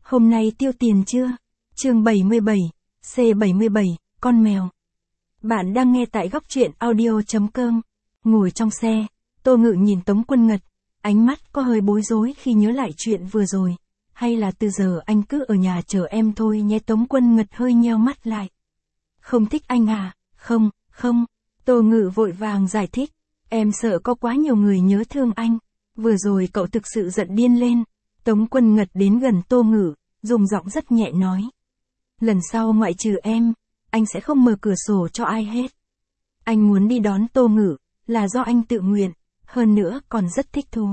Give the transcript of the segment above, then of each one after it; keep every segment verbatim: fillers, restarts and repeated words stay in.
Hôm nay tiêu tiền chưa? Chương bảy mươi bảy, C bảy mươi bảy, con mèo. Bạn đang nghe tại góc truyện audio chấm com. Ngồi trong xe, Tô Ngự nhìn Tống Quân Ngật, ánh mắt có hơi bối rối khi nhớ lại chuyện vừa rồi. Hay là từ giờ anh cứ ở nhà chờ em thôi nhé. Tống Quân Ngật hơi nheo mắt lại. Không thích anh à? Không, không. Tô Ngự vội vàng giải thích. Em sợ có quá nhiều người nhớ thương anh. Vừa rồi cậu thực sự giận điên lên. Tống Quân Ngật đến gần Tô Ngự, dùng giọng rất nhẹ nói. Lần sau ngoại trừ em, anh sẽ không mở cửa sổ cho ai hết. Anh muốn đi đón Tô Ngự, là do anh tự nguyện, hơn nữa còn rất thích thú.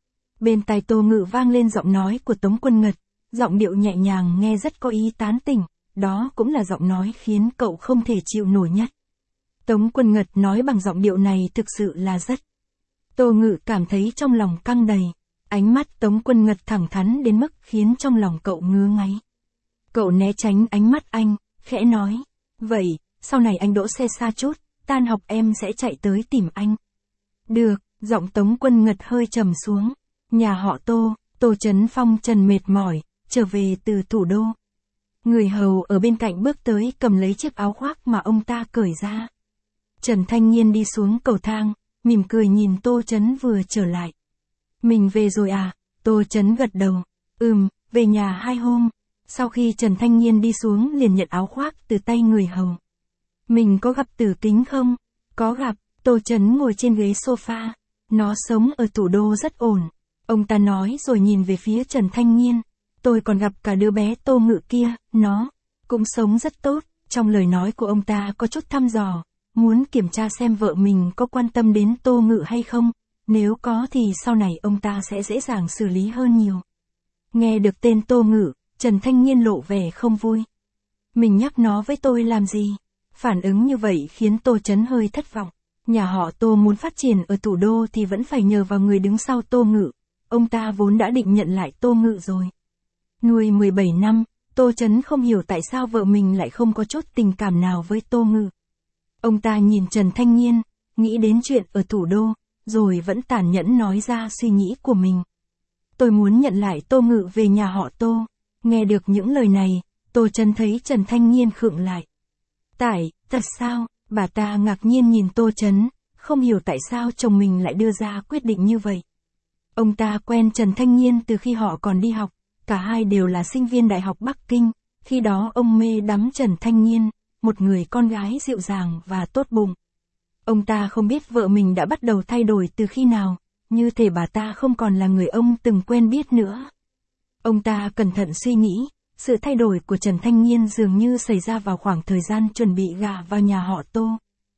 Bên tai Tô Ngự vang lên giọng nói của Tống Quân Ngật, giọng điệu nhẹ nhàng nghe rất có ý tán tỉnh, đó cũng là giọng nói khiến cậu không thể chịu nổi nhất. Tống Quân Ngật nói bằng giọng điệu này thực sự là rất. Tô Ngự cảm thấy trong lòng căng đầy, ánh mắt Tống Quân Ngật thẳng thắn đến mức khiến trong lòng cậu ngứa ngáy. Cậu né tránh ánh mắt anh, khẽ nói, vậy, sau này anh đỗ xe xa chút, tan học em sẽ chạy tới tìm anh. Được, giọng Tống Quân Ngật hơi trầm xuống. Nhà họ Tô, Tô Chấn Phong trần mệt mỏi, trở về từ thủ đô. Người hầu ở bên cạnh bước tới cầm lấy chiếc áo khoác mà ông ta cởi ra. Trần Thanh Nhiên đi xuống cầu thang, mỉm cười nhìn Tô Chấn vừa trở lại. Mình về rồi à? Tô Chấn gật đầu. Ừm, về nhà hai hôm. Sau khi Trần Thanh Nhiên đi xuống liền nhận áo khoác từ tay người hầu. Mình có gặp Tử Kính không? Có gặp. Tô Chấn ngồi trên ghế sofa. Nó sống ở thủ đô rất ổn. Ông ta nói rồi nhìn về phía Trần Thanh Nhiên. Tôi còn gặp cả đứa bé Tô Ngự kia, nó cũng sống rất tốt. Trong lời nói của ông ta có chút thăm dò, muốn kiểm tra xem vợ mình có quan tâm đến Tô Ngự hay không. Nếu có thì sau này ông ta sẽ dễ dàng xử lý hơn nhiều. Nghe được tên Tô Ngự, Trần Thanh Nhiên lộ vẻ không vui. Mình nhắc nó với tôi làm gì? Phản ứng như vậy khiến Tô Chấn hơi thất vọng. Nhà họ Tô muốn phát triển ở thủ đô thì vẫn phải nhờ vào người đứng sau Tô Ngự. Ông ta vốn đã định nhận lại Tô Ngự rồi. Nuôi mười bảy năm, Tô Chấn không hiểu tại sao vợ mình lại không có chút tình cảm nào với Tô Ngự. Ông ta nhìn Trần Thanh Nhiên, nghĩ đến chuyện ở thủ đô, rồi vẫn tàn nhẫn nói ra suy nghĩ của mình. Tôi muốn nhận lại Tô Ngự về nhà họ Tô. Nghe được những lời này, Tô Chấn thấy Trần Thanh Nhiên khựng lại. Tại, thật sao? Bà ta ngạc nhiên nhìn Tô Chấn, không hiểu tại sao chồng mình lại đưa ra quyết định như vậy. Ông ta quen Trần Thanh Nhiên từ khi họ còn đi học, cả hai đều là sinh viên Đại học Bắc Kinh, khi đó ông mê đắm Trần Thanh Nhiên, một người con gái dịu dàng và tốt bụng. Ông ta không biết vợ mình đã bắt đầu thay đổi từ khi nào, như thể bà ta không còn là người ông từng quen biết nữa. Ông ta cẩn thận suy nghĩ, sự thay đổi của Trần Thanh Nhiên dường như xảy ra vào khoảng thời gian chuẩn bị gả vào nhà họ Tô.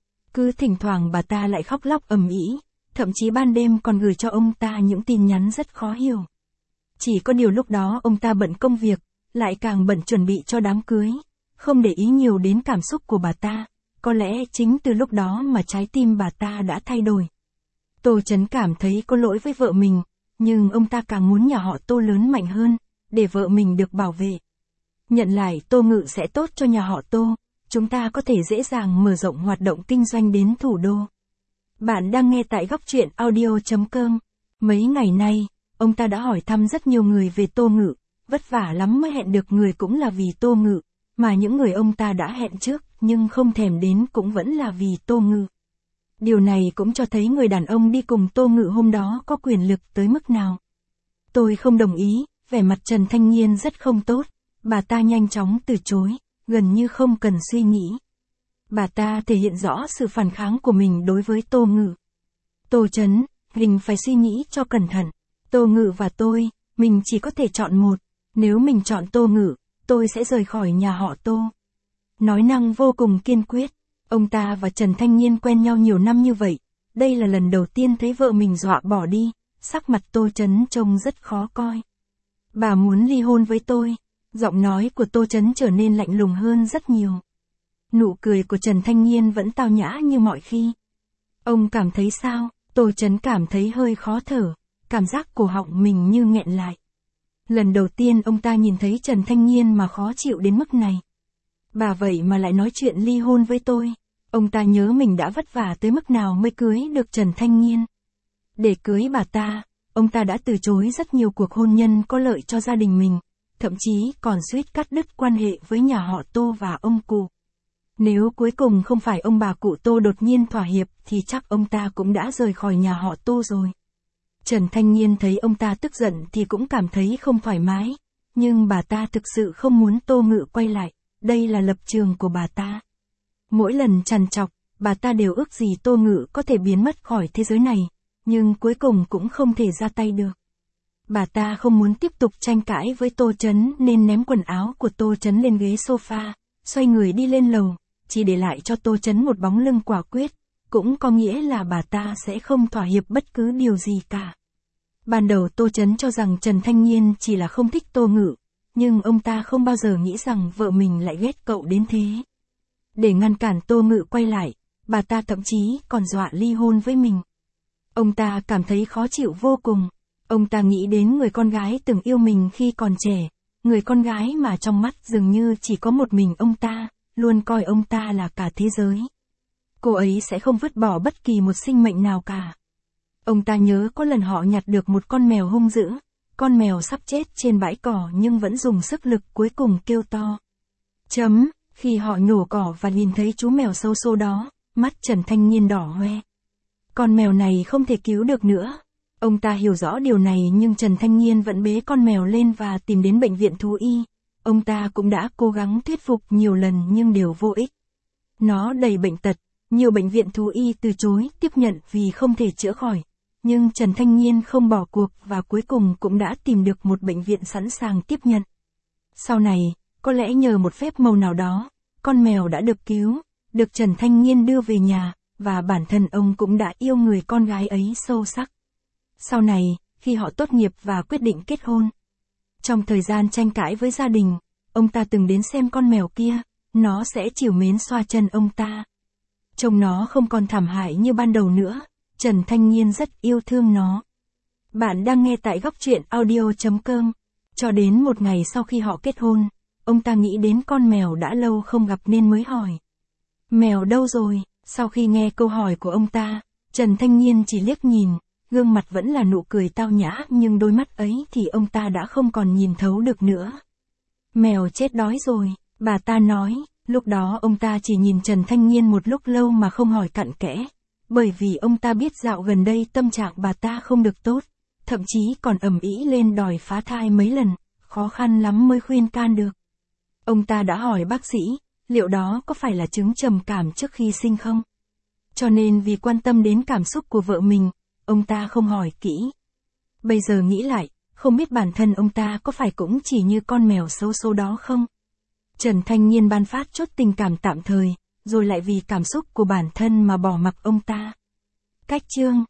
Cứ thỉnh thoảng bà ta lại khóc lóc ầm ĩ, thậm chí ban đêm còn gửi cho ông ta những tin nhắn rất khó hiểu. Chỉ có điều lúc đó ông ta bận công việc, lại càng bận chuẩn bị cho đám cưới, không để ý nhiều đến cảm xúc của bà ta. Có lẽ chính từ lúc đó mà trái tim bà ta đã thay đổi. Tô Chấn cảm thấy có lỗi với vợ mình, nhưng ông ta càng muốn nhà họ Tô lớn mạnh hơn, để vợ mình được bảo vệ. Nhận lại Tô Ngự sẽ tốt cho nhà họ Tô, chúng ta có thể dễ dàng mở rộng hoạt động kinh doanh đến thủ đô. Bạn đang nghe tại góc truyện audio chấm com. Mấy ngày nay, ông ta đã hỏi thăm rất nhiều người về Tô Ngự, vất vả lắm mới hẹn được người cũng là vì Tô Ngự, mà những người ông ta đã hẹn trước nhưng không thèm đến cũng vẫn là vì Tô Ngự. Điều này cũng cho thấy người đàn ông đi cùng Tô Ngự hôm đó có quyền lực tới mức nào. Tôi không đồng ý, vẻ mặt Trần Thanh Nhiên rất không tốt, bà ta nhanh chóng từ chối, gần như không cần suy nghĩ. Bà ta thể hiện rõ sự phản kháng của mình đối với Tô Ngự. Tô Chấn, mình phải suy nghĩ cho cẩn thận. Tô Ngự và tôi, mình chỉ có thể chọn một. Nếu mình chọn Tô Ngự, tôi sẽ rời khỏi nhà họ Tô. Nói năng vô cùng kiên quyết. Ông ta và Trần Thanh Nhiên quen nhau nhiều năm như vậy. Đây là lần đầu tiên thấy vợ mình dọa bỏ đi. Sắc mặt Tô Chấn trông rất khó coi. Bà muốn ly hôn với tôi. Giọng nói của Tô Chấn trở nên lạnh lùng hơn rất nhiều. Nụ cười của Trần Thanh Nhiên vẫn tao nhã như mọi khi. Ông cảm thấy sao? Tô Chấn cảm thấy hơi khó thở. Cảm giác cổ họng mình như nghẹn lại. Lần đầu tiên ông ta nhìn thấy Trần Thanh Nhiên mà khó chịu đến mức này. Bà vậy mà lại nói chuyện ly hôn với tôi. Ông ta nhớ mình đã vất vả tới mức nào mới cưới được Trần Thanh Nhiên. Để cưới bà ta, ông ta đã từ chối rất nhiều cuộc hôn nhân có lợi cho gia đình mình. thậm chí còn suýt cắt đứt quan hệ với nhà họ Tô và ông cụ. Nếu cuối cùng không phải ông bà cụ Tô đột nhiên thỏa hiệp thì chắc ông ta cũng đã rời khỏi nhà họ Tô rồi. Trần Thanh Nhiên thấy ông ta tức giận thì cũng cảm thấy không thoải mái, nhưng bà ta thực sự không muốn Tô Ngự quay lại, đây là lập trường của bà ta. Mỗi lần trằn trọc, bà ta đều ước gì Tô Ngự có thể biến mất khỏi thế giới này, nhưng cuối cùng cũng không thể ra tay được. Bà ta không muốn tiếp tục tranh cãi với Tô Chấn nên ném quần áo của Tô Chấn lên ghế sofa, xoay người đi lên lầu, chỉ để lại cho Tô Chấn một bóng lưng quả quyết, cũng có nghĩa là bà ta sẽ không thỏa hiệp bất cứ điều gì cả. Ban đầu Tô Chấn cho rằng Trần Thanh Nhiên chỉ là không thích Tô Ngự, nhưng ông ta không bao giờ nghĩ rằng vợ mình lại ghét cậu đến thế. Để ngăn cản Tô Ngự quay lại, bà ta thậm chí còn dọa ly hôn với mình. Ông ta cảm thấy khó chịu vô cùng. Ông ta nghĩ đến người con gái từng yêu mình khi còn trẻ, người con gái mà trong mắt dường như chỉ có một mình ông ta, luôn coi ông ta là cả thế giới. Cô ấy sẽ không vứt bỏ bất kỳ một sinh mệnh nào cả. Ông ta nhớ có lần họ nhặt được một con mèo hung dữ, con mèo sắp chết trên bãi cỏ nhưng vẫn dùng sức lực cuối cùng kêu to. Chấm, khi họ nhổ cỏ và nhìn thấy chú mèo xấu xố đó, mắt Trần Thanh Nhiên đỏ hoe. Con mèo này không thể cứu được nữa. Ông ta hiểu rõ điều này nhưng Trần Thanh Nhiên vẫn bế con mèo lên và tìm đến bệnh viện thú y. Ông ta cũng đã cố gắng thuyết phục nhiều lần nhưng đều vô ích. Nó đầy bệnh tật, nhiều bệnh viện thú y từ chối tiếp nhận vì không thể chữa khỏi. Nhưng Trần Thanh Nhiên không bỏ cuộc và cuối cùng cũng đã tìm được một bệnh viện sẵn sàng tiếp nhận. Sau này, có lẽ nhờ một phép màu nào đó, con mèo đã được cứu, được Trần Thanh Nhiên đưa về nhà, và bản thân ông cũng đã yêu người con gái ấy sâu sắc. Sau này, khi họ tốt nghiệp và quyết định kết hôn, trong thời gian tranh cãi với gia đình, ông ta từng đến xem con mèo kia, nó sẽ trìu mến xoa chân ông ta. Trông nó không còn thảm hại như ban đầu nữa, Trần Thanh Nhiên rất yêu thương nó. Bạn đang nghe tại góc truyện audio chấm com. Cho đến một ngày sau khi họ kết hôn, ông ta nghĩ đến con mèo đã lâu không gặp nên mới hỏi. Mèo đâu rồi? Sau khi nghe câu hỏi của ông ta, Trần Thanh Nhiên chỉ liếc nhìn, gương mặt vẫn là nụ cười tao nhã nhưng đôi mắt ấy thì ông ta đã không còn nhìn thấu được nữa. Mèo chết đói rồi, bà ta nói, lúc đó ông ta chỉ nhìn Trần Thanh Nhiên một lúc lâu mà không hỏi cặn kẽ, bởi vì ông ta biết dạo gần đây tâm trạng bà ta không được tốt, thậm chí còn ầm ĩ lên đòi phá thai mấy lần, khó khăn lắm mới khuyên can được. Ông ta đã hỏi bác sĩ, liệu đó có phải là chứng trầm cảm trước khi sinh không? Cho nên vì quan tâm đến cảm xúc của vợ mình, ông ta không hỏi kỹ. Bây giờ nghĩ lại, không biết bản thân ông ta có phải cũng chỉ như con mèo xấu số đó không? Trần Thanh Nhiên ban phát chốt tình cảm tạm thời, rồi lại vì cảm xúc của bản thân mà bỏ mặc ông ta. Cách chương